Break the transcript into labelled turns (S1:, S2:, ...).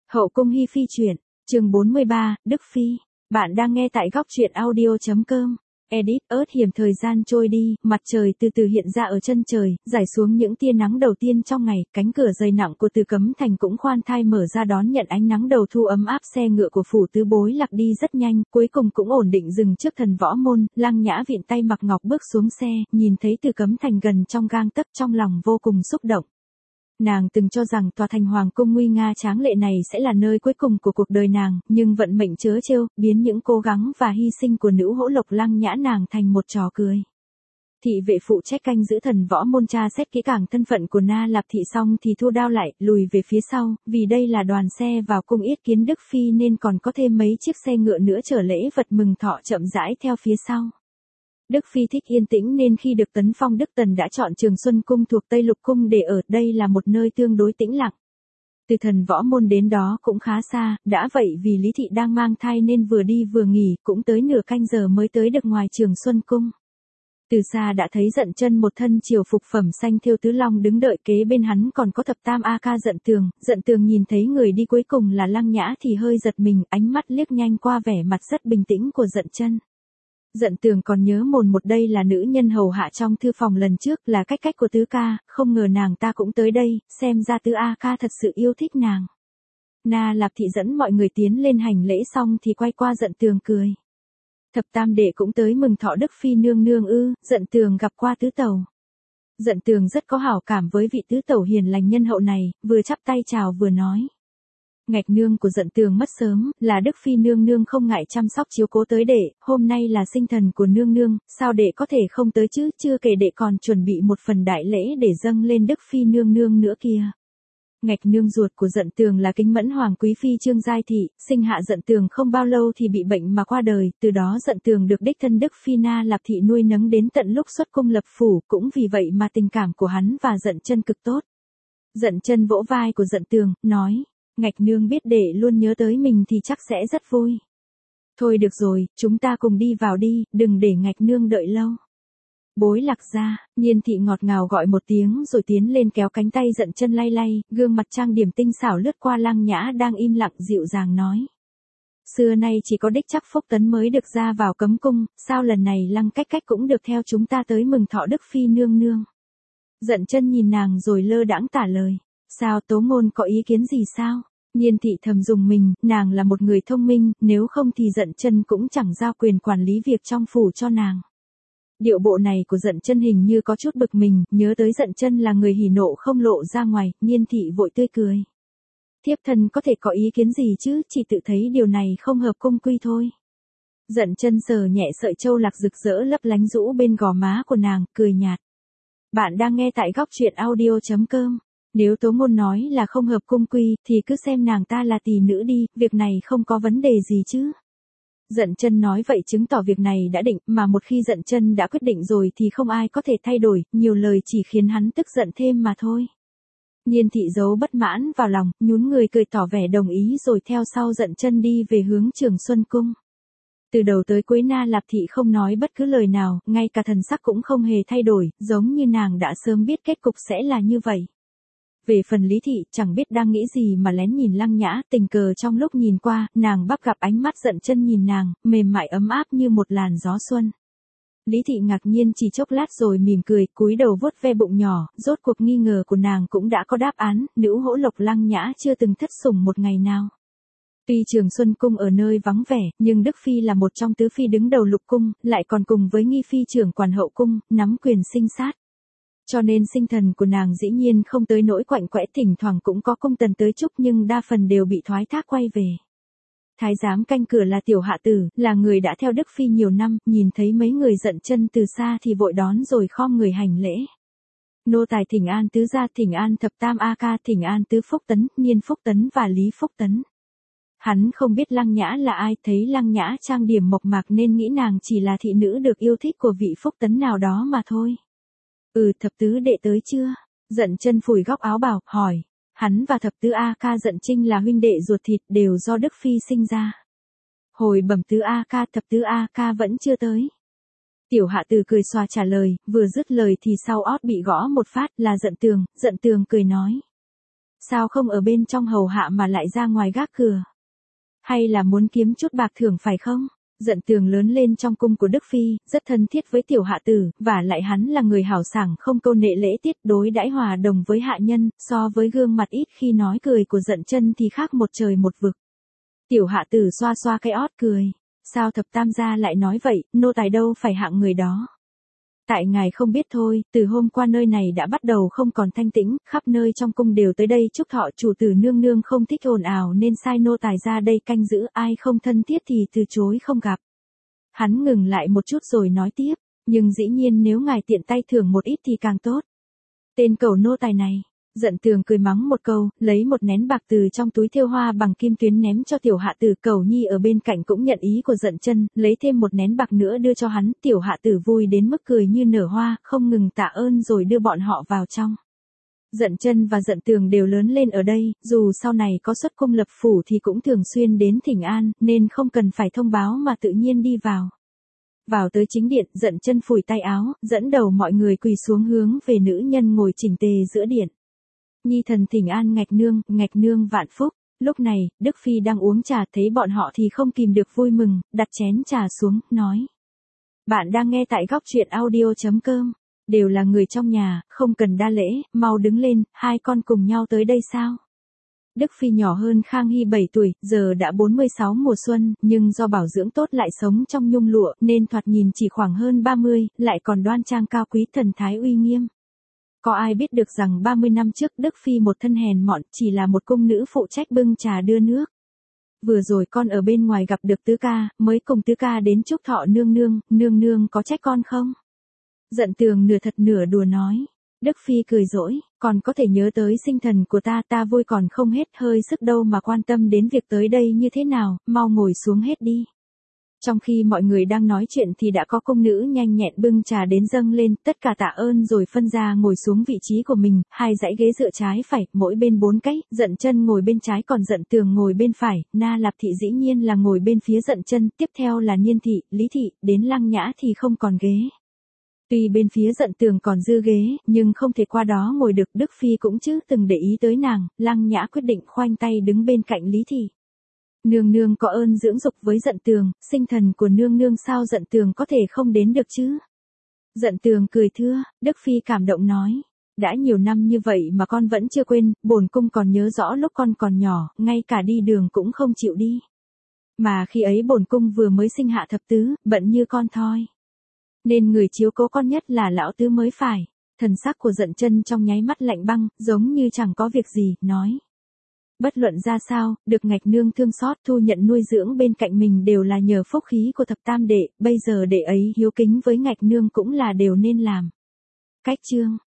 S1: Hậu cung Hi Phi truyện, chương 43, Đức Phi. Bạn đang nghe tại góc truyện audio.com. Edit. Hiểm thời gian trôi đi, mặt trời từ từ hiện ra ở chân trời, rải xuống những tia nắng đầu tiên trong ngày, cánh cửa dày nặng của Từ Cấm Thành cũng khoan thai mở ra đón nhận ánh nắng đầu thu ấm áp. Xe ngựa của phủ tứ bối lạc đi rất nhanh, cuối cùng cũng ổn định dừng trước Thần Võ Môn. Lăng Nhã vịn tay mặc ngọc bước xuống xe, nhìn thấy Từ Cấm Thành gần trong gang tấc, trong lòng vô cùng xúc động. Nàng từng cho rằng tòa thành hoàng cung nguy nga tráng lệ này sẽ là nơi cuối cùng của cuộc đời nàng, nhưng vận mệnh trớ trêu, biến những cố gắng và hy sinh của nữ hỗ lộc Lăng Nhã nàng thành một trò cười. Thị vệ phụ trách canh giữ Thần Võ Môn tra xét kỹ càng thân phận của Na Lạp Thị xong thì thu đao lại, lùi về phía sau, vì đây là đoàn xe vào cung yết kiến Đức Phi nên còn có thêm mấy chiếc xe ngựa nữa chở lễ vật mừng thọ chậm rãi theo phía sau. Đức Phi thích yên tĩnh nên khi được tấn phong Đức Tần đã chọn Trường Xuân Cung thuộc Tây Lục Cung để ở, đây là một nơi tương đối tĩnh lặng. Từ Thần Võ Môn đến đó cũng khá xa, đã vậy vì Lý Thị đang mang thai nên vừa đi vừa nghỉ, cũng tới nửa canh giờ mới tới được ngoài Trường Xuân Cung. Từ xa đã thấy Dận Chân một thân triều phục phẩm xanh thêu tứ long đứng đợi, kế bên hắn còn có thập tam A Ca Dận Tường nhìn thấy người đi cuối cùng là Lăng Nhã thì hơi giật mình, ánh mắt liếc nhanh qua vẻ mặt rất bình tĩnh của Dận Chân. Dận Tường còn nhớ mồn một đây là nữ nhân hầu hạ trong thư phòng lần trước, là cách của tứ ca, không ngờ nàng ta cũng tới đây, xem ra tứ A Ca thật sự yêu thích nàng. Na Lạp Thị dẫn mọi người tiến lên hành lễ xong thì quay qua Dận Tường cười. Thập tam đệ cũng tới mừng thọ Đức Phi nương nương ư? Dận Tường gặp qua tứ tẩu. Dận Tường rất có hảo cảm với vị tứ tẩu hiền lành nhân hậu này, vừa chắp tay chào vừa nói. Ngạch nương của Dận Tường mất sớm, là Đức Phi nương nương không ngại chăm sóc chiếu cố tới đệ, hôm nay là sinh thần của nương nương, sao đệ có thể không tới chứ, chưa kể đệ còn chuẩn bị một phần đại lễ để dâng lên Đức Phi nương nương nữa kìa. Ngạch nương ruột của Dận Tường là Kính Mẫn Hoàng Quý Phi Trương Giai Thị, sinh hạ Dận Tường không bao lâu thì bị bệnh mà qua đời, từ đó Dận Tường được đích thân Đức Phi Na Lạp Thị nuôi nấng đến tận lúc xuất cung lập phủ, cũng vì vậy mà tình cảm của hắn và Dận Chân cực tốt. Dận Chân vỗ vai của Dận Tường, nói. Ngạch nương biết đệ luôn nhớ tới mình thì chắc sẽ rất vui. Thôi được rồi, chúng ta cùng đi vào đi, đừng để ngạch nương đợi lâu. Bối lạc ra, Nhiên Thị ngọt ngào gọi một tiếng rồi tiến lên kéo cánh tay Dận Chân lay lay, gương mặt trang điểm tinh xảo lướt qua Lăng Nhã đang im lặng dịu dàng nói. Xưa nay chỉ có đích chắc Phúc Tấn mới được ra vào cấm cung, sao lần này Lăng cách cũng được theo chúng ta tới mừng thọ Đức Phi nương nương. Dận Chân nhìn nàng rồi lơ đãng tả lời. Sao Tố Ngôn có ý kiến gì sao? Nhiên Thị thầm dùng mình, nàng là một người thông minh, nếu không thì Dận Chân cũng chẳng giao quyền quản lý việc trong phủ cho nàng. Điệu bộ này của Dận Chân hình như có chút bực mình, nhớ tới Dận Chân là người hỉ nộ không lộ ra ngoài, Nhiên Thị vội tươi cười. Thiếp thân có thể có ý kiến gì chứ, chỉ tự thấy điều này không hợp cung quy thôi. Dận Chân sờ nhẹ sợi châu lạc rực rỡ lấp lánh rũ bên gò má của nàng, cười nhạt. Bạn đang nghe tại góc truyện audio.com. Nếu Tố Ngôn nói là không hợp cung quy, thì cứ xem nàng ta là tỷ nữ đi, việc này không có vấn đề gì chứ. Dận Chân nói vậy chứng tỏ việc này đã định, mà một khi Dận Chân đã quyết định rồi thì không ai có thể thay đổi, nhiều lời chỉ khiến hắn tức giận thêm mà thôi. Nhiên Thị giấu bất mãn vào lòng, nhún người cười tỏ vẻ đồng ý rồi theo sau Dận Chân đi về hướng Trường Xuân Cung. Từ đầu tới cuối Na Lạp Thị không nói bất cứ lời nào, ngay cả thần sắc cũng không hề thay đổi, giống như nàng đã sớm biết kết cục sẽ là như vậy. Về phần Lý Thị, chẳng biết đang nghĩ gì mà lén nhìn Lăng Nhã, tình cờ trong lúc nhìn qua, nàng bắt gặp ánh mắt Dận Chân nhìn nàng, mềm mại ấm áp như một làn gió xuân. Lý Thị ngạc nhiên chỉ chốc lát rồi mỉm cười, cúi đầu vuốt ve bụng nhỏ, rốt cuộc nghi ngờ của nàng cũng đã có đáp án, nữ hỗ lộc Lăng Nhã chưa từng thất sủng một ngày nào. Tuy Trường Xuân Cung ở nơi vắng vẻ, nhưng Đức Phi là một trong tứ phi đứng đầu lục cung, lại còn cùng với Nghi Phi trưởng quản hậu cung, nắm quyền sinh sát. Cho nên sinh thần của nàng dĩ nhiên không tới nỗi quạnh quẽ, thỉnh thoảng cũng có cung tần tới chúc nhưng đa phần đều bị thoái thác quay về. Thái giám canh cửa là Tiểu Hạ Tử, là người đã theo Đức Phi nhiều năm, nhìn thấy mấy người Dận Chân từ xa thì vội đón rồi khom người hành lễ. Nô tài thỉnh an tứ gia, thỉnh an thập tam A Ca, thỉnh an tứ Phúc Tấn, Nhiên Phúc Tấn và Lý Phúc Tấn. Hắn không biết Lăng Nhã là ai, thấy Lăng Nhã trang điểm mộc mạc nên nghĩ nàng chỉ là thị nữ được yêu thích của vị Phúc Tấn nào đó mà thôi. Thập tứ đệ tới chưa? Dận Chân phủi góc áo bào, hỏi. Hắn và thập tứ A Ca Dận Trinh là huynh đệ ruột thịt, đều do Đức Phi sinh ra. Hồi bẩm tứ A Ca, thập tứ A Ca vẫn chưa tới. Tiểu Hạ Tử cười xòa trả lời, vừa dứt lời thì sau ót bị gõ một phát, là Dận Tường cười nói. Sao không ở bên trong hầu hạ mà lại ra ngoài gác cửa? Hay là muốn kiếm chút bạc thưởng phải không? Dận Tường lớn lên trong cung của Đức Phi, rất thân thiết với tiểu hạ tử, và lại hắn là người hào sảng không câu nệ lễ tiết, đối đãi hòa đồng với hạ nhân, so với gương mặt ít khi nói cười của Dận Chân thì khác một trời một vực. Tiểu hạ tử xoa xoa cái ót cười. Sao thập tam gia lại nói vậy, nô tài đâu phải hạng người đó. Tại ngài không biết thôi, từ hôm qua nơi này đã bắt đầu không còn thanh tĩnh, khắp nơi trong cung đều tới đây chúc thọ, chủ tử nương nương không thích ồn ào nên sai nô tài ra đây canh giữ, ai không thân thiết thì từ chối không gặp. Hắn ngừng lại một chút rồi nói tiếp, nhưng dĩ nhiên nếu ngài tiện tay thưởng một ít thì càng tốt. Tên cẩu nô tài này. Dận Tường cười mắng một câu, lấy một nén bạc từ trong túi thêu hoa bằng kim tuyến ném cho tiểu hạ tử. Cẩu nhi ở bên cạnh cũng nhận ý của Dận Chân, lấy thêm một nén bạc nữa đưa cho hắn. Tiểu hạ tử vui đến mức cười như nở hoa, không ngừng tạ ơn rồi đưa bọn họ vào trong. Dận Chân và Dận Tường đều lớn lên ở đây, dù sau này có xuất cung lập phủ thì cũng thường xuyên đến thỉnh an, nên không cần phải thông báo mà tự nhiên đi vào. Vào tới chính điện, Dận Chân phủi tay áo, dẫn đầu mọi người quỳ xuống hướng về nữ nhân ngồi chỉnh tề giữa điện. Nhi thần thỉnh an Ngạch nương vạn phúc. Lúc này, Đức Phi đang uống trà, thấy bọn họ thì không kìm được vui mừng, đặt chén trà xuống, nói. Bạn đang nghe tại góc truyện audio.com. Đều là người trong nhà, không cần đa lễ, mau đứng lên, hai con cùng nhau tới đây sao? Đức Phi nhỏ hơn Khang Hy 7 tuổi, giờ đã 46 mùa xuân, nhưng do bảo dưỡng tốt lại sống trong nhung lụa, nên thoạt nhìn chỉ khoảng hơn 30, lại còn đoan trang cao quý thần thái uy nghiêm. Có ai biết được rằng 30 năm trước Đức Phi một thân hèn mọn, chỉ là một cung nữ phụ trách bưng trà đưa nước. Vừa rồi con ở bên ngoài gặp được tứ ca, mới cùng tứ ca đến chúc thọ nương nương có trách con không? Dận Tường nửa thật nửa đùa nói. Đức Phi cười dỗi, còn có thể nhớ tới sinh thần của ta vui còn không hết hơi sức đâu mà quan tâm đến việc tới đây như thế nào, mau ngồi xuống hết đi. Trong khi mọi người đang nói chuyện thì đã có cung nữ nhanh nhẹn bưng trà đến dâng lên, tất cả tạ ơn rồi phân ra ngồi xuống vị trí của mình, hai dãy ghế dựa trái phải, mỗi bên 4 cái, Dận Chân ngồi bên trái còn Dận Tường ngồi bên phải, Na Lạp Thị dĩ nhiên là ngồi bên phía Dận Chân, tiếp theo là Niên Thị, Lý Thị, đến Lăng Nhã thì không còn ghế. Tuy bên phía Dận Tường còn dư ghế, nhưng không thể qua đó ngồi được. Đức Phi cũng chứ từng để ý tới nàng, Lăng Nhã quyết định khoanh tay đứng bên cạnh Lý Thị. Nương có ơn dưỡng dục với Dận Tường, sinh thần của nương sao Dận Tường có thể không đến được chứ? Dận Tường cười thưa, Đức Phi cảm động nói. Đã nhiều năm như vậy mà con vẫn chưa quên, bổn cung còn nhớ rõ lúc con còn nhỏ, ngay cả đi đường cũng không chịu đi. Mà khi ấy bổn cung vừa mới sinh hạ thập tứ, bận như con thoi. Nên người chiếu cố con nhất là lão tứ mới phải. Thần sắc của Dận Chân trong nháy mắt lạnh băng, giống như chẳng có việc gì, nói. Bất luận ra sao, được Ngạch nương thương xót thu nhận nuôi dưỡng bên cạnh mình đều là nhờ phúc khí của thập tam đệ, bây giờ đệ ấy hiếu kính với Ngạch nương cũng là đều nên làm. Cách chương